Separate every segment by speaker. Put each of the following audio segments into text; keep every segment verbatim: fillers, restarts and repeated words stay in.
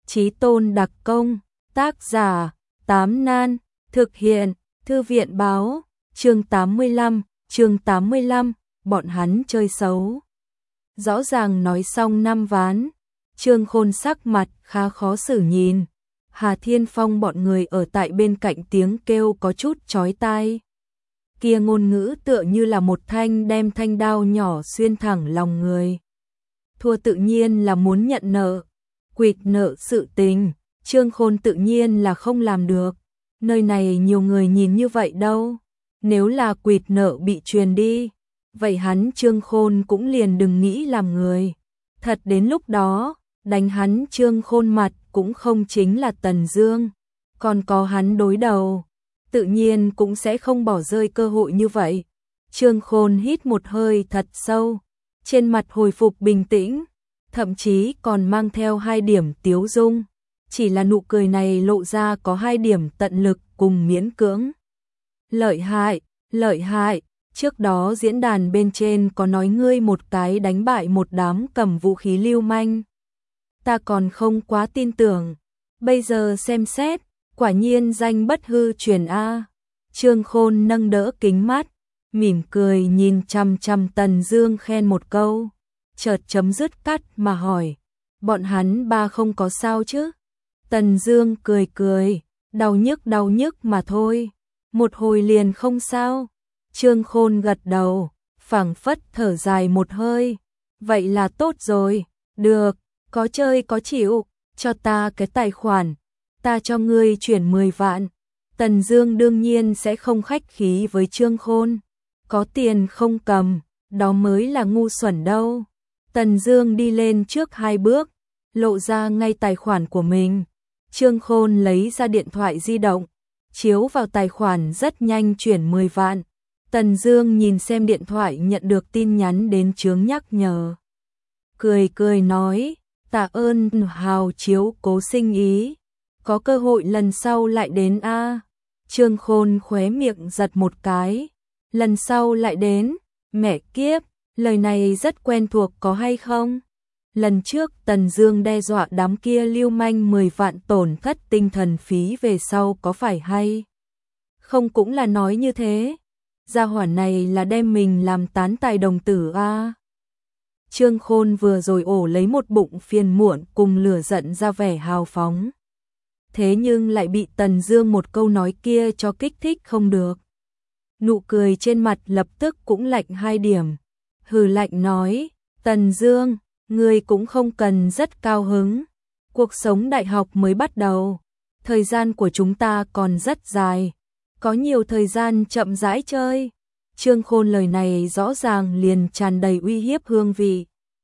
Speaker 1: Chí tôn đặc công, tác giả, Tám Nan, thực hiện, Thư viện báo, chương tám mươi lăm, chương tám mươi lăm, bọn hắn chơi xấu. Rõ ràng nói xong năm ván, Trương Khôn sắc mặt khá khó xử nhìn. Hà Thiên Phong bọn người ở tại bên cạnh tiếng kêu có chút chói tai. Kia ngôn ngữ tựa như là một thanh đem thanh đao nhỏ xuyên thẳng lòng người. Thua tự nhiên là muốn nhận nợ, quỵt nợ sự tình, Trương Khôn tự nhiên là không làm được. Nơi này nhiều người nhìn như vậy đâu. Nếu là quỵt nợ bị truyền đi, vậy hắn Trương Khôn cũng liền đừng nghĩ làm người. Thật đến lúc đó, đánh hắn Trương Khôn mặt cũng không chính là Tần Dương, còn có hắn đối đầu, tự nhiên cũng sẽ không bỏ rơi cơ hội như vậy. Trương Khôn hít một hơi thật sâu, trên mặt hồi phục bình tĩnh, thậm chí còn mang theo hai điểm tiếu dung, chỉ là nụ cười này lộ ra có hai điểm tận lực cùng miễn cưỡng. Lợi hại, lợi hại, trước đó diễn đàn bên trên có nói ngươi một cái đánh bại một đám cầm vũ khí lưu manh. Ta còn không quá tin tưởng, bây giờ xem xét, quả nhiên danh bất hư truyền a. Trương Khôn nâng đỡ kính mắt, mỉm cười nhìn chằm chằm Tần Dương khen một câu, chợt chấm dứt cắt mà hỏi, bọn hắn ba không có sao chứ? Tần Dương cười cười, đau nhức đau nhức mà thôi, một hồi liền không sao. Trương Khôn gật đầu, phảng phất thở dài một hơi, vậy là tốt rồi, được, có chơi có chịu, cho ta cái tài khoản, ta cho ngươi chuyển mười vạn. Tần Dương đương nhiên sẽ không khách khí với Trương Khôn, có tiền không cầm, đó mới là ngu xuẩn đâu. Tần Dương đi lên trước hai bước, lộ ra ngay tài khoản của mình. Trương Khôn lấy ra điện thoại di động, chiếu vào tài khoản rất nhanh chuyển mười vạn. Tần Dương nhìn xem điện thoại nhận được tin nhắn đến chướng nhắc nhở. Cười cười nói, tạ ơn Hào chiếu cố sinh ý, có cơ hội lần sau lại đến a. Trương Khôn khóe miệng giật một cái, lần sau lại đến, mẹ kiếp, lời này rất quen thuộc có hay không? Lần trước Tần Dương đe dọa đám kia lưu manh mười vạn tổn thất tinh thần phí về sau có phải hay không cũng là nói như thế. Gia hỏa này là đem mình làm tán tài đồng tử a. Trương Khôn vừa rồi ổ lấy một bụng phiền muộn cùng lửa giận ra vẻ hào phóng. Thế nhưng lại bị Tần Dương một câu nói kia cho kích thích không được. Nụ cười trên mặt lập tức cũng lạnh hai điểm. Hừ lạnh nói, Tần Dương, ngươi cũng không cần rất cao hứng. Cuộc sống đại học mới bắt đầu. Thời gian của chúng ta còn rất dài. Có nhiều thời gian chậm rãi chơi. Trương Khôn lời này rõ ràng liền tràn đầy uy hiếp hương vị.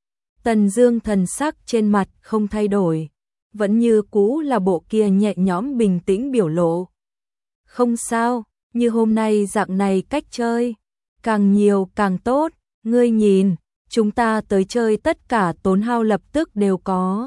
Speaker 1: Tần Dương thần sắc trên mặt không thay đổi, vẫn như cũ là bộ kia nhẹ nhõm bình tĩnh biểu lộ. Không sao, như hôm nay dạng này cách chơi, càng nhiều càng tốt, ngươi nhìn, chúng ta tới chơi tất cả tốn hao lập tức đều có.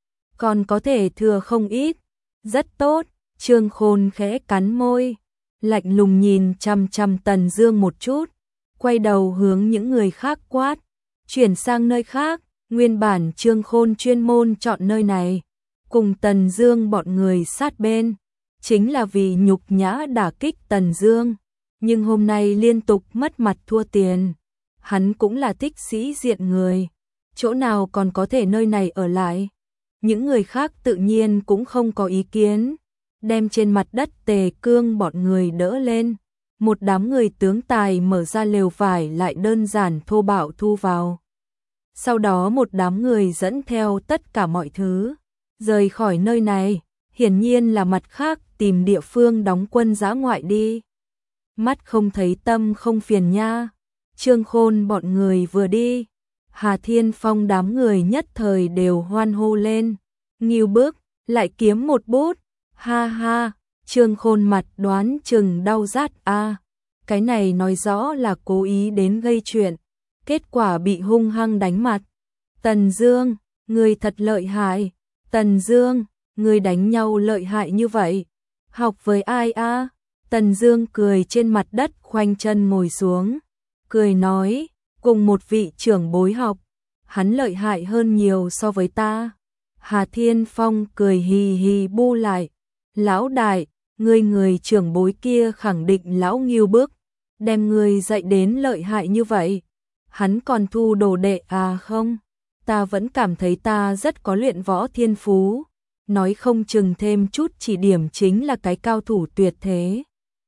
Speaker 1: Còn có thể thừa không ít, rất tốt. Trương Khôn khẽ cắn môi, lạnh lùng nhìn chằm chằm Tần Dương một chút, quay đầu hướng những người khác quát, chuyển sang nơi khác. Nguyên bản Trương Khôn chuyên môn chọn nơi này, cùng Tần Dương bọn người sát bên, chính là vì nhục nhã đả kích Tần Dương, nhưng hôm nay liên tục mất mặt thua tiền, hắn cũng là thích sĩ diện người, chỗ nào còn có thể nơi này ở lại. Những người khác tự nhiên cũng không có ý kiến, đem trên mặt đất Tề Cương bọn người đỡ lên, một đám người tướng tài mở ra lều vải lại đơn giản thô bạo thu vào. Sau đó một đám người dẫn theo tất cả mọi thứ, rời khỏi nơi này, hiển nhiên là mặt khác tìm địa phương đóng quân dã ngoại đi. Mắt không thấy tâm không phiền nha. Trương Khôn bọn người vừa đi, Hà Thiên Phong đám người nhất thời đều hoan hô lên. Ngưu bức, lại kiếm một bút, ha ha. Trương Khôn mặt đoán chừng đau rát a. Cái này nói rõ là cố ý đến gây chuyện, kết quả bị hung hăng đánh mặt. Tần Dương, ngươi thật lợi hại. Tần Dương, ngươi đánh nhau lợi hại như vậy, học với ai a? Tần Dương cười trên mặt đất khoanh chân ngồi xuống, cười nói, cùng một vị trưởng bối học, hắn lợi hại hơn nhiều so với ta. Hà Thiên Phong cười hì hì bu lại. Lão đại, ngươi người trưởng bối kia khẳng định lão nghiêu bức, đem ngươi dạy đến lợi hại như vậy. Hắn còn thu đồ đệ à không? Ta vẫn cảm thấy ta rất có luyện võ thiên phú. Nói không chừng thêm chút chỉ điểm chính là cái cao thủ tuyệt thế.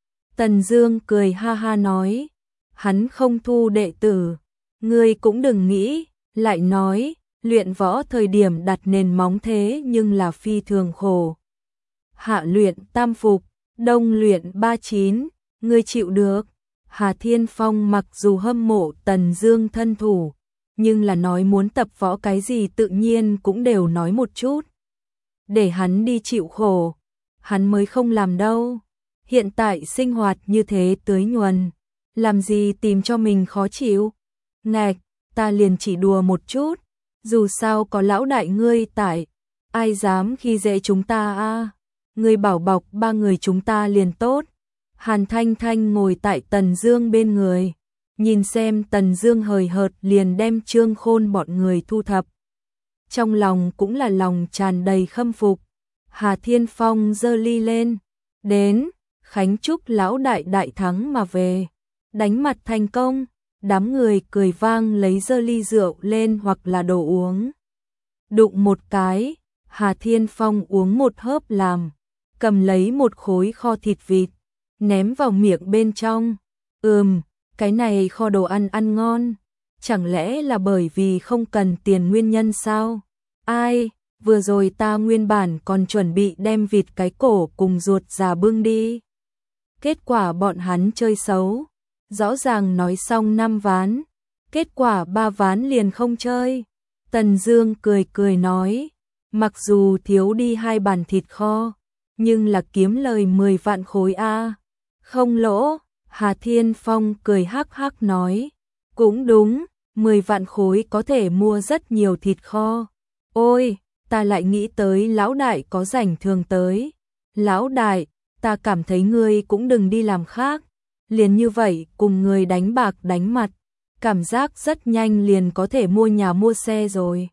Speaker 1: Tần Dương cười ha ha nói. Hắn không thu đệ tử. Ngươi cũng đừng nghĩ. Lại nói, luyện võ thời điểm đặt nền móng thế nhưng là phi thường khổ. Hạ luyện tam phục, đông luyện ba chín, ngươi chịu được. Hà Thiên Phong mặc dù hâm mộ Tần Dương thân thủ, nhưng là nói muốn tập võ cái gì tự nhiên cũng đều nói một chút. Để hắn đi chịu khổ, hắn mới không làm đâu. Hiện tại sinh hoạt như thế tưới nhuần, làm gì tìm cho mình khó chịu. Ngạch, ta liền chỉ đùa một chút, dù sao có lão đại ngươi tại, ai dám khi dễ chúng ta a? Ngươi bảo bọc ba người chúng ta liền tốt. Hàn Thanh Thanh ngồi tại Tần Dương bên người, nhìn xem Tần Dương hời hợt liền đem Trương Khôn bọn người thu thập. Trong lòng cũng là lòng tràn đầy khâm phục. Hà Thiên Phong giơ ly lên, đến, khánh chúc lão đại đại thắng mà về, đánh mặt thành công. Đám người cười vang lấy giơ ly rượu lên hoặc là đồ uống. Đụng một cái, Hà Thiên Phong uống một hớp làm, cầm lấy một khối kho thịt vịt, ném vào miệng bên trong. Ừm, cái này kho đồ ăn ăn ngon, chẳng lẽ là bởi vì không cần tiền nguyên nhân sao? Ai, vừa rồi ta nguyên bản còn chuẩn bị đem vịt cái cổ cùng ruột già bưng đi. Kết quả bọn hắn chơi xấu, rõ ràng nói xong năm ván, kết quả ba ván liền không chơi. Tần Dương cười cười nói, mặc dù thiếu đi hai bàn thịt kho, nhưng là kiếm lời mười vạn khối a, không lỗ. Hà Thiên Phong cười hắc hắc nói, cũng đúng, mười vạn khối có thể mua rất nhiều thịt kho. Ôi, ta lại nghĩ tới lão đại có rảnh thường tới. Lão đại, ta cảm thấy ngươi cũng đừng đi làm khác, liền như vậy cùng người đánh bạc đánh mặt, cảm giác rất nhanh liền có thể mua nhà mua xe rồi.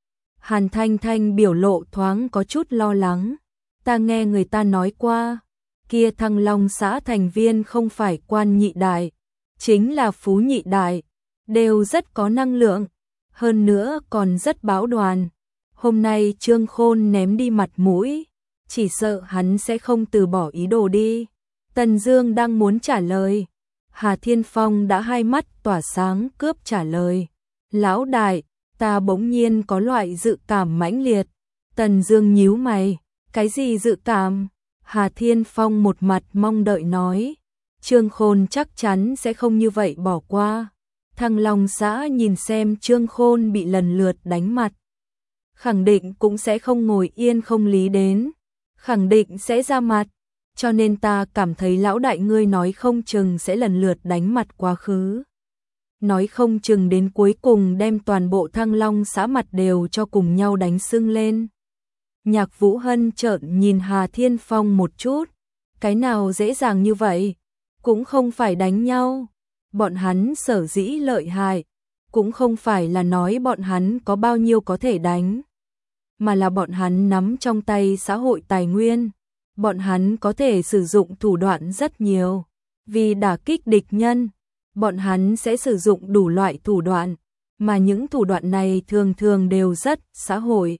Speaker 1: Hàn Thanh Thanh biểu lộ thoáng có chút lo lắng, ta nghe người ta nói qua, kia Thăng Long xã thành viên không phải quan nhị đại, chính là phú nhị đại, đều rất có năng lượng, hơn nữa còn rất báo đoàn. Hôm nay Trương Khôn ném đi mặt mũi, chỉ sợ hắn sẽ không từ bỏ ý đồ đi. Tần Dương đang muốn trả lời, Hà Thiên Phong đã hai mắt tỏa sáng cướp trả lời. Lão đại, ta bỗng nhiên có loại dự cảm mãnh liệt. Tần Dương nhíu mày, cái gì dự cảm? Hà Thiên Phong một mặt mong đợi nói, Trương Khôn chắc chắn sẽ không như vậy bỏ qua. Thăng Long xã nhìn xem Trương Khôn bị lần lượt đánh mặt, khẳng định cũng sẽ không ngồi yên không lý đến, khẳng định sẽ ra mặt, cho nên ta cảm thấy lão đại ngươi nói không chừng sẽ lần lượt đánh mặt quá khứ. Nói không chừng đến cuối cùng đem toàn bộ Thăng Long xã mặt đều cho cùng nhau đánh sưng lên. Nhạc Vũ Hân trợn nhìn Hà Thiên Phong một chút, cái nào dễ dàng như vậy, cũng không phải đánh nhau. Bọn hắn sở dĩ lợi hại, cũng không phải là nói bọn hắn có bao nhiêu có thể đánh, mà là bọn hắn nắm trong tay xã hội tài nguyên, bọn hắn có thể sử dụng thủ đoạn rất nhiều. Vì đả kích địch nhân, bọn hắn sẽ sử dụng đủ loại thủ đoạn, mà những thủ đoạn này thường thường đều rất xã hội,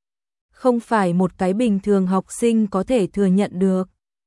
Speaker 1: không phải một cái bình thường học sinh có thể thừa nhận được.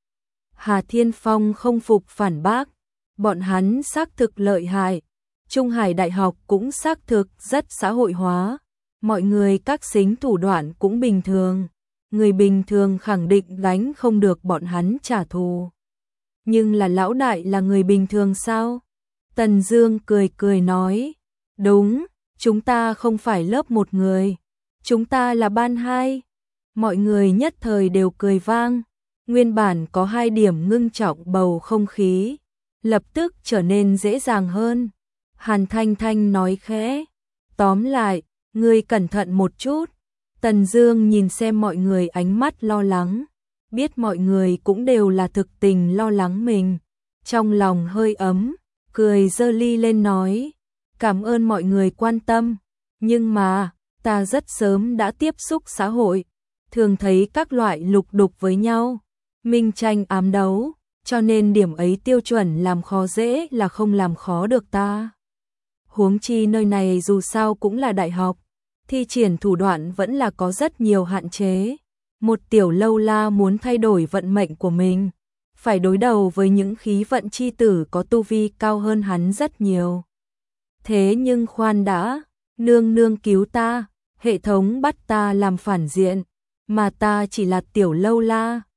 Speaker 1: Hà Thiên Phong không phục phản bác, bọn hắn xác thực lợi hại, Trung Hải Đại học cũng xác thực rất xã hội hóa, mọi người các xính thủ đoạn cũng bình thường, người bình thường khẳng định gánh không được bọn hắn trả thù. Nhưng là lão đại là người bình thường sao? Tần Dương cười cười nói, đúng, chúng ta không phải lớp một người, chúng ta là ban hai. Mọi người nhất thời đều cười vang, nguyên bản có hai điểm ngưng trọng bầu không khí, lập tức trở nên dễ dàng hơn. Hàn Thanh Thanh nói khẽ, tóm lại, ngươi cẩn thận một chút. Tần Dương nhìn xem mọi người ánh mắt lo lắng, biết mọi người cũng đều là thực tình lo lắng mình, trong lòng hơi ấm, cười giơ ly lên nói, cảm ơn mọi người quan tâm, nhưng mà, ta rất sớm đã tiếp xúc xã hội, thường thấy các loại lục đục với nhau, minh tranh ám đấu, cho nên điểm ấy tiêu chuẩn làm khó dễ là không làm khó được ta. Huống chi nơi này dù sao cũng là đại học, thi triển thủ đoạn vẫn là có rất nhiều hạn chế. Một tiểu lâu la muốn thay đổi vận mệnh của mình, phải đối đầu với những khí vận chi tử có tu vi cao hơn hắn rất nhiều. Thế nhưng khoan đã, nương nương cứu ta, hệ thống bắt ta làm phản diện, mà ta chỉ là tiểu lâu la,